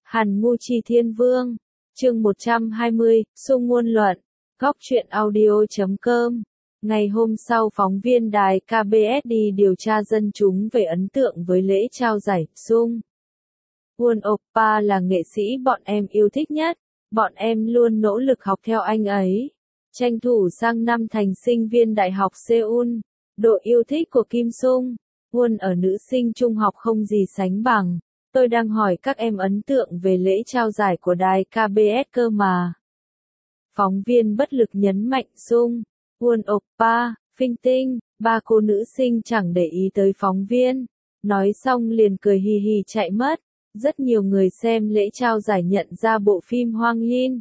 Hàn Ngu Chi Thiên Vương, chương 120, Sung ngôn luận, góc truyện audio.com. Ngày hôm sau phóng viên đài KBS đi điều tra dân chúng về ấn tượng với lễ trao giải Sung Won Oppa là nghệ sĩ bọn em yêu thích nhất, bọn em luôn nỗ lực học theo anh ấy, tranh thủ sang năm thành sinh viên Đại học Seoul. Độ yêu thích của Kim Sung Won ở nữ sinh trung học không gì sánh bằng. Tôi đang hỏi các em ấn tượng về lễ trao giải của đài KBS cơ mà. Phóng viên bất lực nhấn mạnh Sung Won Oppa, phinh tinh, ba cô nữ sinh chẳng để ý tới phóng viên. Nói xong liền cười hì hì chạy mất. Rất nhiều người xem lễ trao giải nhận ra bộ phim Hwang Yin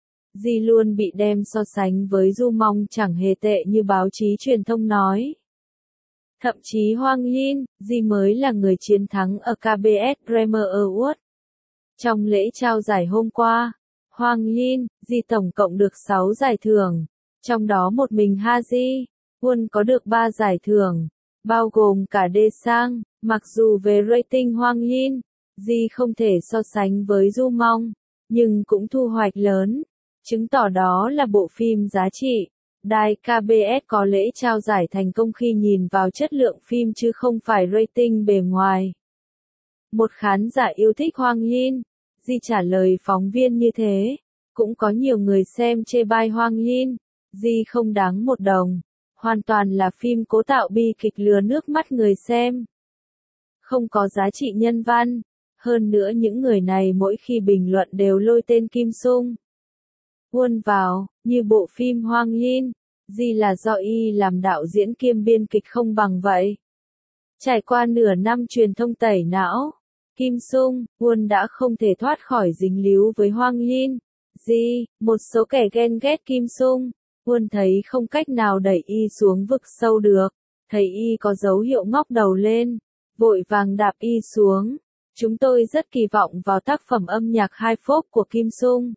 Ji luôn bị đem so sánh với Du Mong chẳng hề tệ như báo chí truyền thông nói. Thậm chí Hwang Yin Ji mới là người chiến thắng ở KBS Premier Award. Trong lễ trao giải hôm qua, Hwang Yin Ji tổng cộng được 6 giải thưởng, trong đó một mình Ha Ji Won có được 3 giải thưởng, bao gồm cả Daesang. Mặc dù về rating Hwang Yin Ji không thể so sánh với Du Mong, nhưng cũng thu hoạch lớn, chứng tỏ đó là bộ phim giá trị. Đài KBS có lễ trao giải thành công khi nhìn vào chất lượng phim chứ không phải rating bề ngoài. Một khán giả yêu thích Hwang Yin Ji trả lời phóng viên như thế. Cũng có nhiều người xem chê bai Hwang Yin Ji không đáng một đồng, hoàn toàn là phim cố tạo bi kịch lừa nước mắt người xem, không có giá trị nhân văn. Hơn nữa những người này mỗi khi bình luận đều lôi tên Kim Sung Won vào, như bộ phim Hwang Yin Ji là do y làm đạo diễn kiêm biên kịch không bằng vậy. Trải qua nửa năm truyền thông tẩy não, Kim Sung Won đã không thể thoát khỏi dính líu với Hwang Yin Ji. Một số kẻ ghen ghét Kim Sung Won thấy không cách nào đẩy y xuống vực sâu được, thấy y có dấu hiệu ngóc đầu lên, vội vàng đạp y xuống. Chúng tôi rất kỳ vọng vào tác phẩm âm nhạc hai phốp của Kim Sung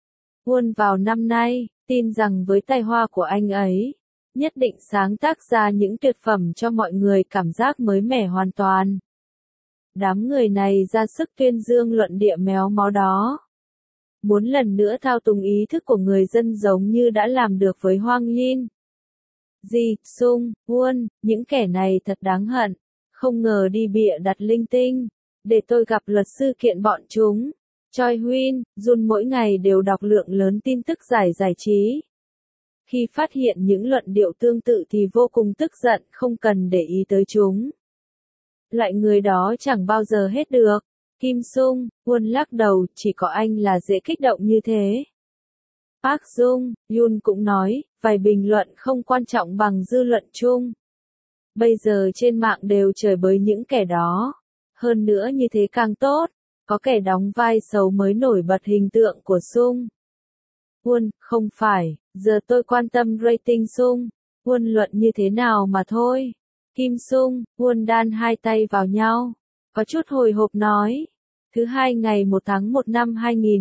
Won vào năm nay, tin rằng với tài hoa của anh ấy, nhất định sáng tác ra những tuyệt phẩm cho mọi người cảm giác mới mẻ hoàn toàn. Đám người này ra sức tuyên dương luận địa méo mó đó, muốn lần nữa thao túng ý thức của người dân giống như đã làm được với Hwang Yin Ji, Sung Won. Những kẻ này thật đáng hận, không ngờ đi bịa đặt linh tinh. Để tôi gặp luật sư kiện bọn chúng. Choi Huynh, Jun mỗi ngày đều đọc lượng lớn tin tức giải trí. Khi phát hiện những luận điệu tương tự thì vô cùng tức giận, không cần để ý tới chúng. Loại người đó chẳng bao giờ hết được. Kim Sung Won lắc đầu, chỉ có anh là dễ kích động như thế. Park Jung Yoon cũng nói, vài bình luận không quan trọng bằng dư luận chung. Bây giờ trên mạng đều chửi bới những kẻ đó. Hơn nữa như thế càng tốt, có kẻ đóng vai xấu mới nổi bật hình tượng của Sung Won. Không phải, giờ tôi quan tâm rating Sung Won luận như thế nào mà thôi. Kim Sung Won đan hai tay vào nhau, có chút hồi hộp nói. Thứ Hai ngày 1 tháng 1 năm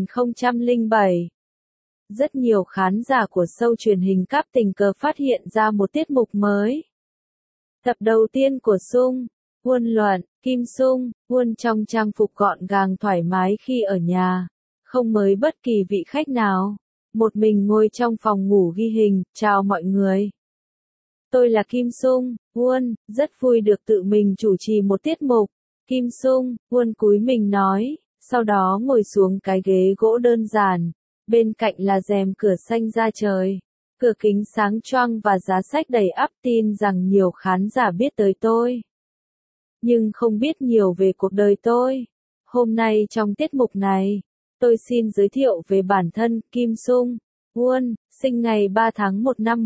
2007. Rất nhiều khán giả của show truyền hình cáp tình cờ phát hiện ra một tiết mục mới. Tập đầu tiên của Sung Won luận, Kim Sung Won trong trang phục gọn gàng thoải mái khi ở nhà, không mời bất kỳ vị khách nào, một mình ngồi trong phòng ngủ ghi hình, chào mọi người. Tôi là Kim Sung Won, rất vui được tự mình chủ trì một tiết mục. Kim Sung Won cúi mình nói, sau đó ngồi xuống cái ghế gỗ đơn giản, bên cạnh là rèm cửa xanh da trời, cửa kính sáng choang và giá sách đầy ắp. Tin rằng nhiều khán giả biết tới tôi, nhưng không biết nhiều về cuộc đời tôi. Hôm nay trong tiết mục này, tôi xin giới thiệu về bản thân. Kim Sung Won, sinh ngày 3 tháng 1 năm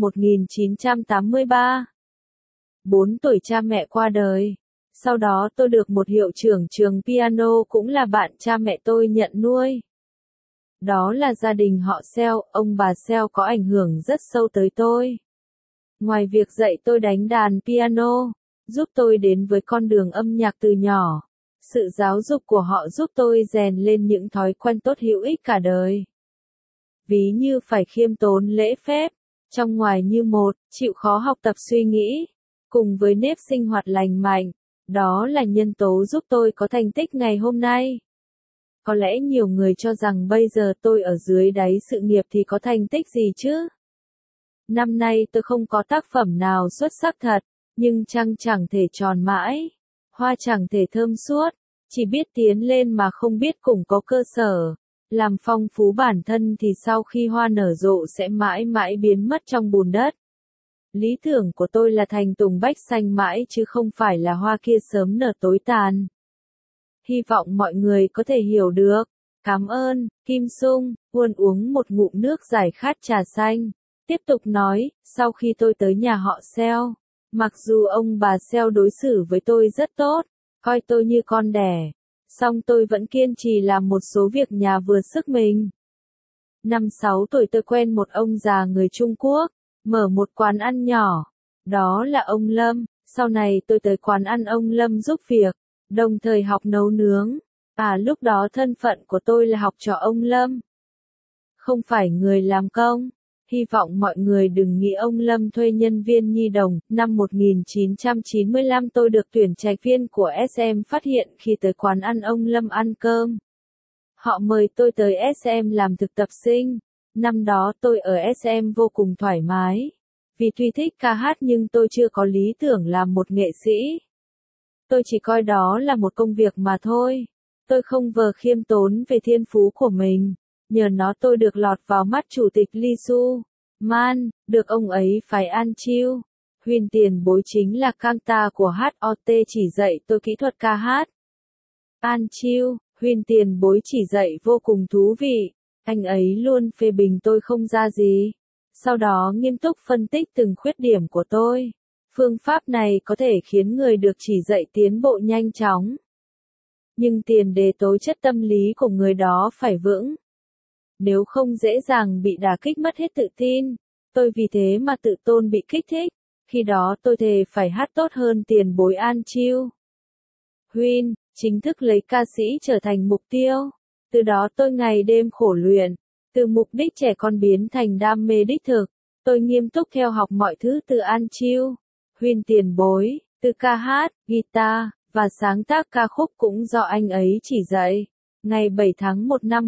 1983. 4 tuổi cha mẹ qua đời. Sau đó tôi được một hiệu trưởng trường piano cũng là bạn cha mẹ tôi nhận nuôi. Đó là gia đình họ Seo. Ông bà Seo có ảnh hưởng rất sâu tới tôi. Ngoài việc dạy tôi đánh đàn piano, giúp tôi đến với con đường âm nhạc từ nhỏ, sự giáo dục của họ giúp tôi rèn lên những thói quen tốt hữu ích cả đời. Ví như phải khiêm tốn lễ phép, trong ngoài như một, chịu khó học tập suy nghĩ, cùng với nếp sinh hoạt lành mạnh. Đó là nhân tố giúp tôi có thành tích ngày hôm nay. Có lẽ nhiều người cho rằng bây giờ tôi ở dưới đáy sự nghiệp thì có thành tích gì chứ? Năm nay tôi không có tác phẩm nào xuất sắc thật, nhưng trăng chẳng thể tròn mãi, hoa chẳng thể thơm suốt, chỉ biết tiến lên mà không biết củng cố cơ sở, làm phong phú bản thân thì sau khi hoa nở rộ sẽ mãi mãi biến mất trong bùn đất. Lý tưởng của tôi là thành tùng bách xanh mãi chứ không phải là hoa kia sớm nở tối tàn. Hy vọng mọi người có thể hiểu được. Cảm ơn, Kim Sung. Huân uống một ngụm nước giải khát trà xanh. Tiếp tục nói, sau khi tôi tới nhà họ Seo, mặc dù ông bà Seo đối xử với tôi rất tốt, coi tôi như con đẻ, song tôi vẫn kiên trì làm một số việc nhà vừa sức mình. Năm 6 tuổi tôi quen một ông già người Trung Quốc, mở một quán ăn nhỏ. Đó là ông Lâm, sau này tôi tới quán ăn ông Lâm giúp việc, đồng thời học nấu nướng. Lúc đó thân phận của tôi là học trò ông Lâm, không phải người làm công. Hy vọng mọi người đừng nghĩ ông Lâm thuê nhân viên nhi đồng. Năm 1995 tôi được tuyển trạch viên của SM phát hiện khi tới quán ăn ông Lâm ăn cơm. Họ mời tôi tới SM làm thực tập sinh. Năm đó tôi ở SM vô cùng thoải mái. Vì tuy thích ca hát nhưng tôi chưa có lý tưởng làm một nghệ sĩ. Tôi chỉ coi đó là một công việc mà thôi. Tôi không vờ khiêm tốn về thiên phú của mình. Nhờ nó tôi được lọt vào mắt chủ tịch Lee Su Man, được ông ấy phái An Chiêu. Huyền tiền bối chính là Kangta của HOT chỉ dạy tôi kỹ thuật ca hát. An Chiêu, huyền tiền bối chỉ dạy vô cùng thú vị. Anh ấy luôn phê bình tôi không ra gì. Sau đó nghiêm túc phân tích từng khuyết điểm của tôi. Phương pháp này có thể khiến người được chỉ dạy tiến bộ nhanh chóng. Nhưng tiền đề tố chất tâm lý của người đó phải vững. Nếu không dễ dàng bị đả kích mất hết tự tin. Tôi vì thế mà tự tôn bị kích thích. Khi đó tôi thề phải hát tốt hơn tiền bối An Chiêu. Huynh, chính thức lấy ca sĩ trở thành mục tiêu. Từ đó tôi ngày đêm khổ luyện. Từ mục đích trẻ con biến thành đam mê đích thực. Tôi nghiêm túc theo học mọi thứ từ An Chiêu. Huynh tiền bối, từ ca hát, guitar, và sáng tác ca khúc cũng do anh ấy chỉ dạy. Ngày 7 tháng 1 năm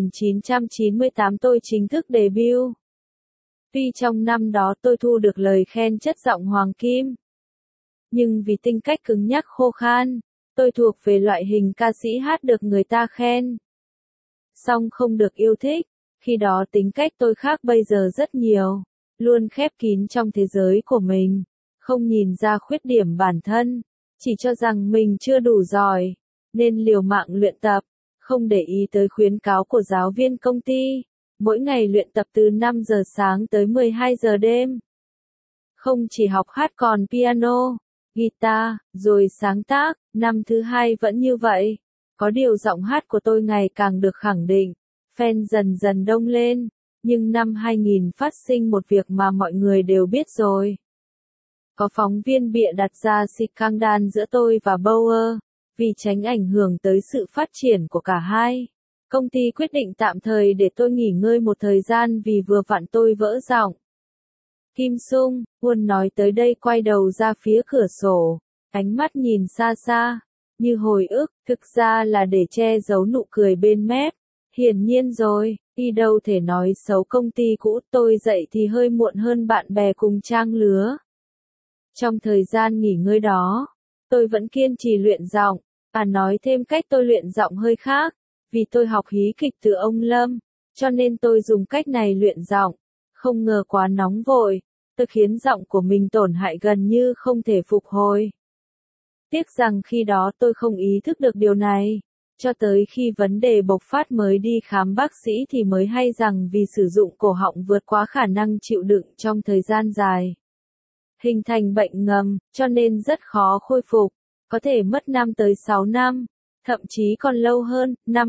1998 tôi chính thức debut. Tuy trong năm đó tôi thu được lời khen chất giọng hoàng kim, nhưng vì tính cách cứng nhắc khô khan, tôi thuộc về loại hình ca sĩ hát được người ta khen, song không được yêu thích. Khi đó tính cách tôi khác bây giờ rất nhiều, luôn khép kín trong thế giới của mình, không nhìn ra khuyết điểm bản thân, chỉ cho rằng mình chưa đủ giỏi, nên liều mạng luyện tập, không để ý tới khuyến cáo của giáo viên công ty. Mỗi ngày luyện tập từ 5 giờ sáng tới 12 giờ đêm. Không chỉ học hát còn piano, guitar, rồi sáng tác. Năm thứ hai vẫn như vậy. Có điều giọng hát của tôi ngày càng được khẳng định. Fan dần dần đông lên. Nhưng năm 2000 phát sinh một việc mà mọi người đều biết rồi. Có phóng viên bịa đặt ra scandal giữa tôi và Bauer. Vì tránh ảnh hưởng tới sự phát triển của cả hai, công ty quyết định tạm thời để tôi nghỉ ngơi một thời gian vì vừa vặn tôi vỡ giọng. Kim Sung, Huân nói tới đây quay đầu ra phía cửa sổ, ánh mắt nhìn xa xa, như hồi ức, thực ra là để che giấu nụ cười bên mép. Hiển nhiên rồi, đi đâu thể nói xấu công ty cũ, tôi dậy thì hơi muộn hơn bạn bè cùng trang lứa. Trong thời gian nghỉ ngơi đó, tôi vẫn kiên trì luyện giọng, nói thêm cách tôi luyện giọng hơi khác, vì tôi học hí kịch từ ông Lâm, cho nên tôi dùng cách này luyện giọng, không ngờ quá nóng vội, tôi khiến giọng của mình tổn hại gần như không thể phục hồi. Tiếc rằng khi đó tôi không ý thức được điều này, cho tới khi vấn đề bộc phát mới đi khám bác sĩ thì mới hay rằng vì sử dụng cổ họng vượt quá khả năng chịu đựng trong thời gian dài, hình thành bệnh ngầm, cho nên rất khó khôi phục, có thể mất 5 tới 6 năm, thậm chí còn lâu hơn. Năm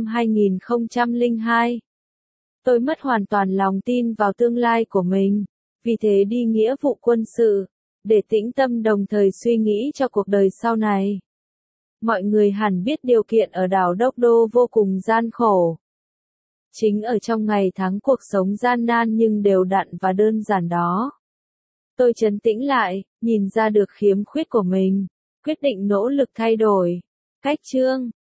2002, tôi mất hoàn toàn lòng tin vào tương lai của mình, vì thế đi nghĩa vụ quân sự, để tĩnh tâm đồng thời suy nghĩ cho cuộc đời sau này. Mọi người hẳn biết điều kiện ở đảo Đốc Đô vô cùng gian khổ. Chính ở trong ngày tháng cuộc sống gian nan nhưng đều đặn và đơn giản đó, tôi trấn tĩnh lại, nhìn ra được khiếm khuyết của mình, quyết định nỗ lực thay đổi. Cách chương